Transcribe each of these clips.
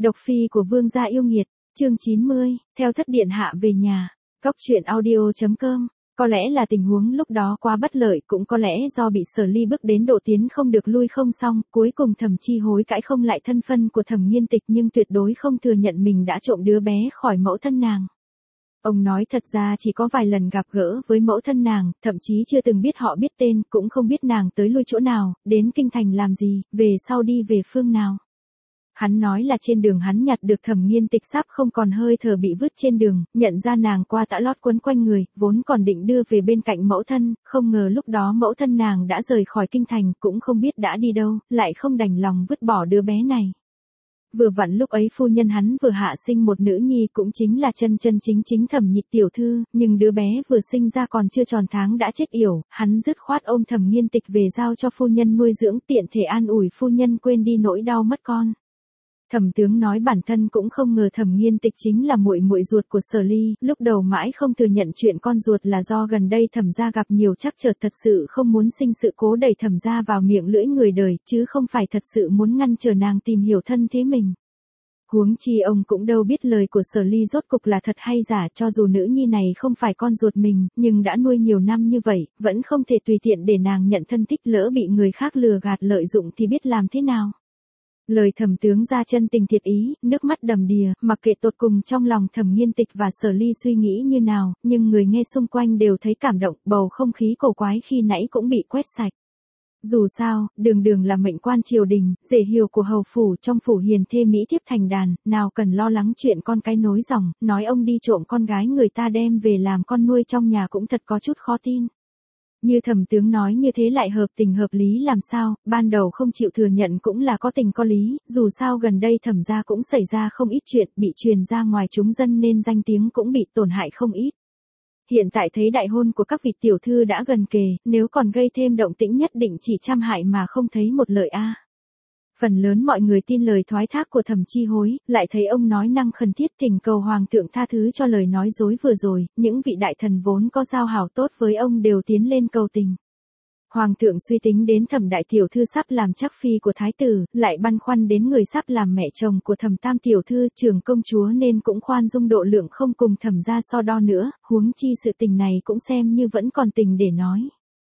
Độc phi của vương gia yêu nghiệt, chương 90, theo thất điện hạ về nhà. Cốc truyện audio.com. Có lẽ là tình huống lúc đó quá bất lợi, cũng có lẽ do bị Sở Ly bước đến độ tiến không được lui không xong, cuối cùng Thẩm Chi hối cãi không lại thân phân của Thẩm Nghiên Tịch, nhưng tuyệt đối không thừa nhận mình đã trộm đứa bé khỏi mẫu thân nàng. Ông nói thật ra chỉ có vài lần gặp gỡ với mẫu thân nàng, thậm chí chưa từng biết họ biết tên, cũng không biết nàng tới lui chỗ nào, đến kinh thành làm gì, về sau đi về phương nào. Hắn nói là trên đường hắn nhặt được Thẩm Nghiên Tịch sắp không còn hơi thở bị vứt trên đường, nhận ra nàng qua tã lót quấn quanh người, vốn còn định đưa về bên cạnh mẫu thân, không ngờ lúc đó mẫu thân nàng đã rời khỏi kinh thành, cũng không biết đã đi đâu, lại không đành lòng vứt bỏ đứa bé này. Vừa vặn lúc ấy phu nhân hắn vừa hạ sinh một nữ nhi, cũng chính là chân chính Thẩm Nhị tiểu thư, nhưng đứa bé vừa sinh ra còn chưa tròn tháng đã chết yểu, hắn dứt khoát ôm Thẩm Nghiên Tịch về giao cho phu nhân nuôi dưỡng, tiện thể an ủi phu nhân quên đi nỗi đau mất con. Thẩm tướng nói bản thân cũng không ngờ Thẩm Nghiên Tịch chính là muội muội ruột của Sở Ly, lúc đầu mãi không thừa nhận chuyện con ruột là do gần đây Thẩm gia gặp nhiều trắc trở, thật sự không muốn sinh sự cố đẩy Thẩm gia vào miệng lưỡi người đời, chứ không phải thật sự muốn ngăn trở nàng tìm hiểu thân thế mình. Huống chi ông cũng đâu biết lời của Sở Ly rốt cục là thật hay giả, cho dù nữ nhi này không phải con ruột mình, nhưng đã nuôi nhiều năm như vậy, vẫn không thể tùy tiện để nàng nhận thân thích, lỡ bị người khác lừa gạt lợi dụng thì biết làm thế nào. Lời Thẩm tướng ra chân tình thiệt ý, nước mắt đầm đìa, mặc kệ tột cùng trong lòng Thẩm Nghiên Tịch và Sở Ly suy nghĩ như nào, nhưng người nghe xung quanh đều thấy cảm động, bầu không khí cổ quái khi nãy cũng bị quét sạch. Dù sao, đường là mệnh quan triều đình, rể hiều của hầu phủ, trong phủ hiền thê mỹ thiếp thành đàn, nào cần lo lắng chuyện con cái nối dòng, nói ông đi trộm con gái người ta đem về làm con nuôi trong nhà cũng thật có chút khó tin. Như Thẩm tướng nói như thế lại hợp tình hợp lý làm sao, ban đầu không chịu thừa nhận cũng là có tình có lý, dù sao gần đây Thẩm gia cũng xảy ra không ít chuyện, bị truyền ra ngoài chúng dân nên danh tiếng cũng bị tổn hại không ít. Hiện tại thấy đại hôn của các vị tiểu thư đã gần kề, nếu còn gây thêm động tĩnh nhất định chỉ trăm hại mà không thấy một lợi a. Phần lớn mọi người tin lời thoái thác của Thẩm Chi hối, lại thấy ông nói năng khẩn thiết thỉnh cầu hoàng thượng tha thứ cho lời nói dối vừa rồi, những vị đại thần vốn có giao hảo tốt với ông đều tiến lên cầu tình. Hoàng thượng suy tính đến Thẩm đại tiểu thư sắp làm chắc phi của thái tử, lại băn khoăn đến người sắp làm mẹ chồng của Thẩm tam tiểu thư trưởng công chúa nên cũng khoan dung độ lượng không cùng Thẩm gia so đo nữa, huống chi sự tình này cũng xem như vẫn còn tình để nói.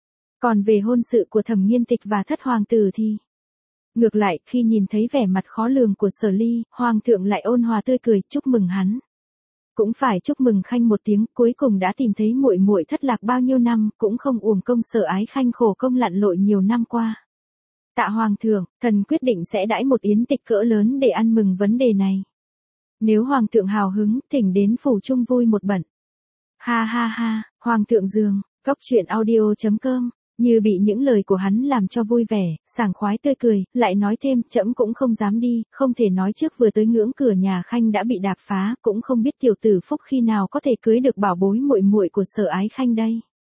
Còn về hôn sự của Thẩm Nghiên Tịch và thất hoàng tử thì... Ngược lại, khi nhìn thấy vẻ mặt khó lường của Sở Ly, hoàng thượng lại ôn hòa tươi cười, chúc mừng hắn. Cũng phải chúc mừng Khanh một tiếng, cuối cùng đã tìm thấy muội muội thất lạc bao nhiêu năm, cũng không uổng công Sở ái Khanh khổ công lặn lội nhiều năm qua. Tạ hoàng thượng, thần quyết định sẽ đãi một yến tịch cỡ lớn để ăn mừng vấn đề này. Nếu hoàng thượng hào hứng, thỉnh đến phủ chung vui một bận. Ha ha ha, hoàng thượng giường, cốc truyện audio.com. Như bị những lời của hắn làm cho vui vẻ, sảng khoái tươi cười, lại nói thêm, trẫm cũng không dám đi, không thể nói trước vừa tới ngưỡng cửa nhà Khanh đã bị đạp phá, cũng không biết tiểu tử Phúc khi nào có thể cưới được bảo bối muội muội của Sở ái Khanh đây.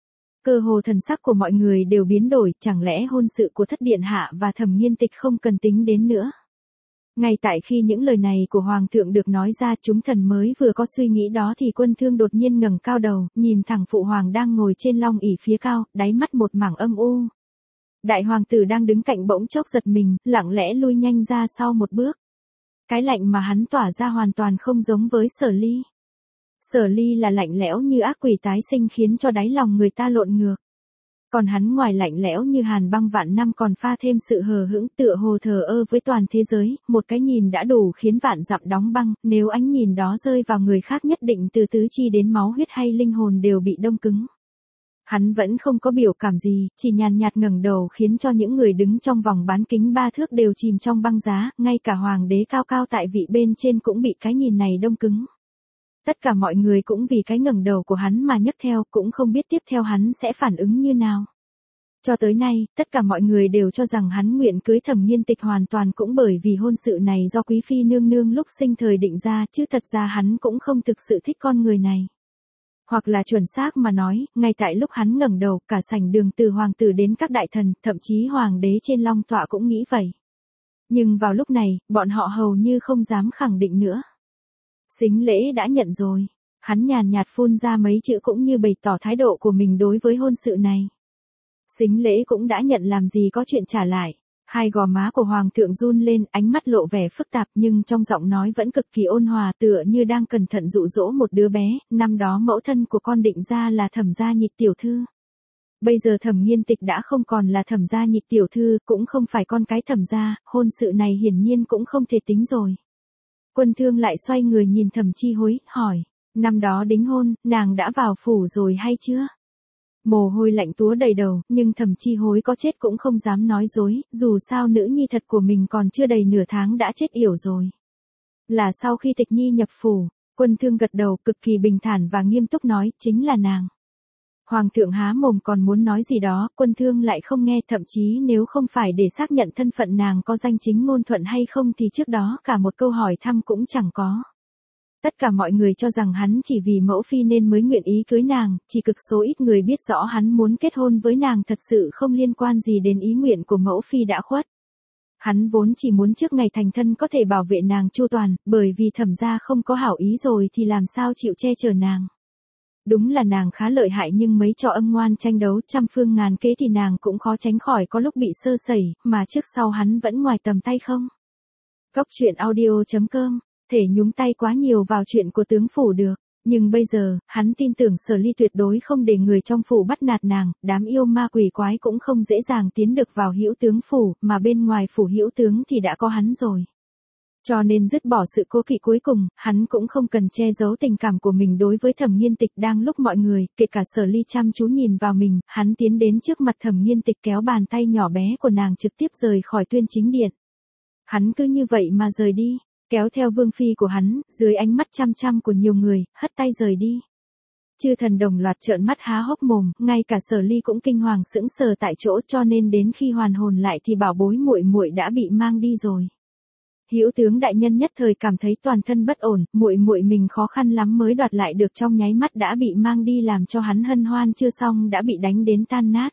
Cơ hồ thần sắc của mọi người đều biến đổi, chẳng lẽ hôn sự của thất điện hạ và Thẩm Nghiên Tịch không cần tính đến nữa. Ngay tại khi những lời này của hoàng thượng được nói ra, chúng thần mới vừa có suy nghĩ đó thì Quân Thương đột nhiên ngẩng cao đầu, nhìn thẳng phụ hoàng đang ngồi trên long ỷ phía cao, đáy mắt một mảng âm u. Đại hoàng tử đang đứng cạnh bỗng chốc giật mình, lặng lẽ lui nhanh ra sau một bước. Cái lạnh mà hắn tỏa ra hoàn toàn không giống với Sở Ly. Sở Ly là lạnh lẽo như ác quỷ tái sinh khiến cho đáy lòng người ta lộn ngược. Còn hắn ngoài lạnh lẽo như hàn băng vạn năm còn pha thêm sự hờ hững, tựa hồ thờ ơ với toàn thế giới, một cái nhìn đã đủ khiến vạn dặm đóng băng, nếu ánh nhìn đó rơi vào người khác nhất định từ tứ chi đến máu huyết hay linh hồn đều bị đông cứng. Hắn vẫn không có biểu cảm gì, chỉ nhàn nhạt ngẩng đầu khiến cho những người đứng trong vòng bán kính 3 thước đều chìm trong băng giá, ngay cả hoàng đế cao cao tại vị bên trên cũng bị cái nhìn này đông cứng. Tất cả mọi người cũng vì cái ngẩng đầu của hắn mà nhấc theo, cũng không biết tiếp theo hắn sẽ phản ứng như nào. Cho tới nay, tất cả mọi người đều cho rằng hắn nguyện cưới Thẩm Nghiên Tịch hoàn toàn cũng bởi vì hôn sự này do quý phi nương nương lúc sinh thời định ra, chứ thật ra hắn cũng không thực sự thích con người này. Hoặc là chuẩn xác mà nói, ngay tại lúc hắn ngẩng đầu, cả sảnh đường từ hoàng tử đến các đại thần, thậm chí hoàng đế trên long tọa cũng nghĩ vậy. Nhưng vào lúc này, bọn họ hầu như không dám khẳng định nữa. Sính lễ đã nhận rồi. Hắn nhàn nhạt phun ra mấy chữ cũng như bày tỏ thái độ của mình đối với hôn sự này. Sính lễ cũng đã nhận làm gì có chuyện trả lại. Hai gò má của hoàng thượng run lên, ánh mắt lộ vẻ phức tạp nhưng trong giọng nói vẫn cực kỳ ôn hòa, tựa như đang cẩn thận dụ dỗ một đứa bé. Năm đó mẫu thân của con định ra là Thẩm gia Nhị tiểu thư. Bây giờ Thẩm Nghiên Tịch đã không còn là Thẩm gia Nhị tiểu thư, cũng không phải con cái Thẩm gia, hôn sự này hiển nhiên cũng không thể tính rồi. Quân Thương lại xoay người nhìn Thẩm Chi Hối, hỏi, năm đó đính hôn, nàng đã vào phủ rồi hay chưa? Mồ hôi lạnh túa đầy đầu, nhưng Thẩm Chi Hối có chết cũng không dám nói dối, dù sao nữ nhi thật của mình còn chưa đầy nửa tháng đã chết yểu rồi. Là sau khi Tịch Nhi nhập phủ. Quân Thương gật đầu, cực kỳ bình thản và nghiêm túc nói, chính là nàng. Hoàng thượng há mồm còn muốn nói gì đó, Quân Thương lại không nghe, thậm chí nếu không phải để xác nhận thân phận nàng có danh chính ngôn thuận hay không thì trước đó cả một câu hỏi thăm cũng chẳng có. Tất cả mọi người cho rằng hắn chỉ vì mẫu phi nên mới nguyện ý cưới nàng, chỉ cực số ít người biết rõ hắn muốn kết hôn với nàng thật sự không liên quan gì đến ý nguyện của mẫu phi đã khuất. Hắn vốn chỉ muốn trước ngày thành thân có thể bảo vệ nàng chu toàn, bởi vì Thẩm gia không có hảo ý rồi thì làm sao chịu che chở nàng. Đúng là nàng khá lợi hại nhưng mấy trò âm ngoan tranh đấu trăm phương ngàn kế thì nàng cũng khó tránh khỏi có lúc bị sơ sẩy, mà trước sau hắn vẫn ngoài tầm tay không. Góc truyện audio.com, thể nhúng tay quá nhiều vào chuyện của tướng phủ được. Nhưng bây giờ, hắn tin tưởng Sở Ly tuyệt đối không để người trong phủ bắt nạt nàng, đám yêu ma quỷ quái cũng không dễ dàng tiến được vào hữu tướng phủ, mà bên ngoài phủ hữu tướng thì đã có hắn rồi. Cho nên dứt bỏ sự cố kỵ cuối cùng, hắn cũng không cần che giấu tình cảm của mình đối với Thẩm Nghiên Tịch. Đang lúc mọi người, kể cả Sở Ly chăm chú nhìn vào mình, hắn tiến đến trước mặt Thẩm Nghiên Tịch kéo bàn tay nhỏ bé của nàng trực tiếp rời khỏi Tuyên Chính Điện. Hắn cứ như vậy mà rời đi, kéo theo vương phi của hắn, dưới ánh mắt chăm chăm của nhiều người, hất tay rời đi. Chư thần đồng loạt trợn mắt há hốc mồm, ngay cả Sở Ly cũng kinh hoàng sững sờ tại chỗ, cho nên đến khi hoàn hồn lại thì bảo bối muội muội đã bị mang đi rồi. Hữu tướng đại nhân nhất thời cảm thấy toàn thân bất ổn, muội muội mình khó khăn lắm mới đoạt lại được trong nháy mắt đã bị mang đi, làm cho hắn hân hoan chưa xong đã bị đánh đến tan nát.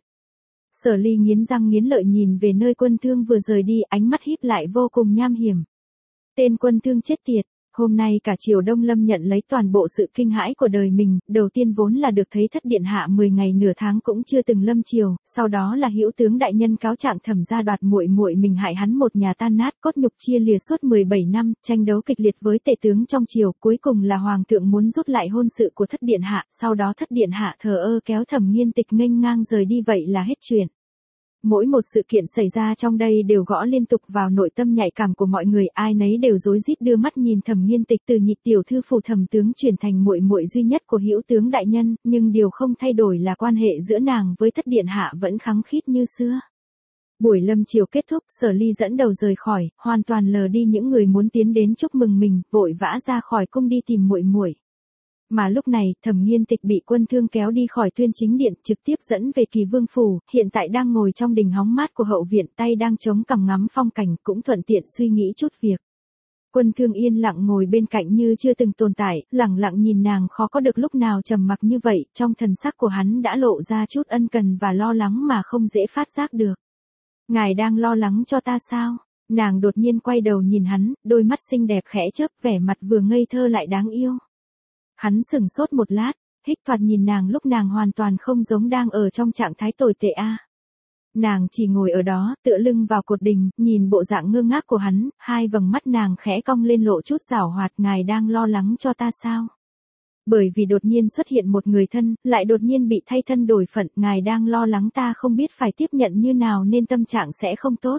Sở Ly nghiến răng nghiến lợi nhìn về nơi Quân Thương vừa rời đi, ánh mắt híp lại vô cùng nham hiểm. Tên Quân Thương chết tiệt, hôm nay cả triều Đông Lâm nhận lấy toàn bộ sự kinh hãi của đời mình, đầu tiên vốn là được thấy thất điện hạ 10 ngày nửa tháng cũng chưa từng lâm triều, sau đó là hữu tướng đại nhân cáo trạng Thẩm gia đoạt muội muội mình hại hắn một nhà tan nát cốt nhục chia lìa suốt 17 năm, tranh đấu kịch liệt với tể tướng trong triều, cuối cùng là hoàng thượng muốn rút lại hôn sự của thất điện hạ, sau đó thất điện hạ thờ ơ kéo Thẩm Nghiên Tịch nghênh ngang rời đi, vậy là hết chuyện. Mỗi một sự kiện xảy ra trong đây đều gõ liên tục vào nội tâm nhạy cảm của mọi người, ai nấy đều rối rít đưa mắt nhìn Thẩm Nghiên Tịch từ nhị tiểu thư phủ Thẩm tướng chuyển thành muội muội duy nhất của hữu tướng đại nhân, nhưng điều không thay đổi là quan hệ giữa nàng với thất điện hạ vẫn khăng khít như xưa. Buổi lâm chiều kết thúc, Sở Ly dẫn đầu rời khỏi, hoàn toàn lờ đi những người muốn tiến đến chúc mừng mình, vội vã ra khỏi cung đi tìm muội muội. Mà lúc này, Thẩm Nghiên Tịch bị Quân Thương kéo đi khỏi Tuyên Chính Điện, trực tiếp dẫn về Kỳ Vương phủ, hiện tại đang ngồi trong đình hóng mát của hậu viện, tay đang chống cằm ngắm phong cảnh, cũng thuận tiện suy nghĩ chút việc. Quân Thương yên lặng ngồi bên cạnh như chưa từng tồn tại, lẳng lặng nhìn nàng, khó có được lúc nào trầm mặc như vậy, trong thần sắc của hắn đã lộ ra chút ân cần và lo lắng mà không dễ phát giác được. Ngài đang lo lắng cho ta sao? Nàng đột nhiên quay đầu nhìn hắn, đôi mắt xinh đẹp khẽ chớp, vẻ mặt vừa ngây thơ lại đáng yêu. Hắn sững sốt một lát, hích thoạt nhìn nàng lúc nàng hoàn toàn không giống đang ở trong trạng thái tồi tệ a. Nàng chỉ ngồi ở đó, tựa lưng vào cột đình, nhìn bộ dạng ngơ ngác của hắn, hai vầng mắt nàng khẽ cong lên lộ chút giảo hoạt, ngài đang lo lắng cho ta sao? Bởi vì đột nhiên xuất hiện một người thân, lại đột nhiên bị thay thân đổi phận, ngài đang lo lắng ta không biết phải tiếp nhận như nào nên tâm trạng sẽ không tốt.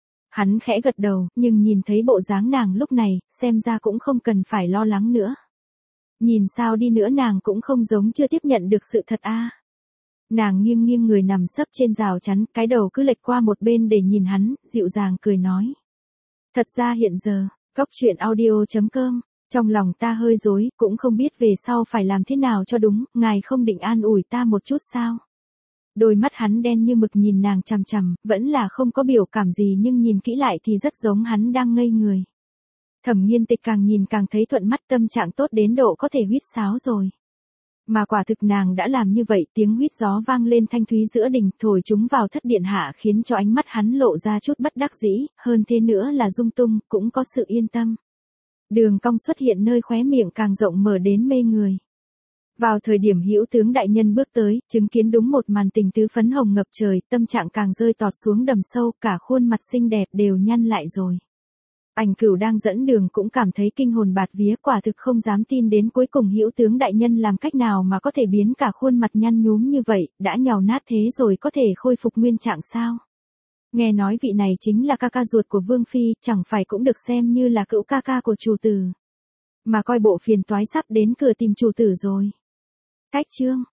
Hắn khẽ gật đầu, nhưng nhìn thấy bộ dáng nàng lúc này, xem ra cũng không cần phải lo lắng nữa. Nhìn sao đi nữa nàng cũng không giống chưa tiếp nhận được sự thật a. Nàng nghiêng nghiêng người nằm sấp trên rào chắn, cái đầu cứ lệch qua một bên để nhìn hắn, dịu dàng cười nói. Thật ra hiện giờ, góc truyện audio.com, trong lòng ta hơi rối, cũng không biết về sau phải làm thế nào cho đúng, ngài không định an ủi ta một chút sao? Đôi mắt hắn đen như mực nhìn nàng chằm chằm, vẫn là không có biểu cảm gì nhưng nhìn kỹ lại thì rất giống hắn đang ngây người. Thẩm Nghiên Tịch càng nhìn càng thấy thuận mắt, tâm trạng tốt đến độ có thể huýt sáo rồi. Mà quả thực nàng đã làm như vậy, tiếng huýt gió vang lên thanh thúy giữa đình, thổi chúng vào thất điện hạ khiến cho ánh mắt hắn lộ ra chút bất đắc dĩ, hơn thế nữa là dung tung, cũng có sự yên tâm. Đường cong xuất hiện nơi khóe miệng càng rộng mở đến mê người. Vào thời điểm Hữu tướng đại nhân bước tới, chứng kiến đúng một màn tình tứ phấn hồng ngập trời, tâm trạng càng rơi tọt xuống đầm sâu, cả khuôn mặt xinh đẹp đều nhăn lại rồi. Ảnh Cửu đang dẫn đường cũng cảm thấy kinh hồn bạt vía, quả thực không dám tin đến cuối cùng Hữu tướng đại nhân làm cách nào mà có thể biến cả khuôn mặt nhăn nhúm như vậy, đã nhàu nát thế rồi có thể khôi phục nguyên trạng sao? Nghe nói vị này chính là ca ca ruột của Vương Phi, chẳng phải cũng được xem như là cữu ca ca của chủ tử. Mà coi bộ phiền toái sắp đến cửa tìm chủ tử rồi. Cách chương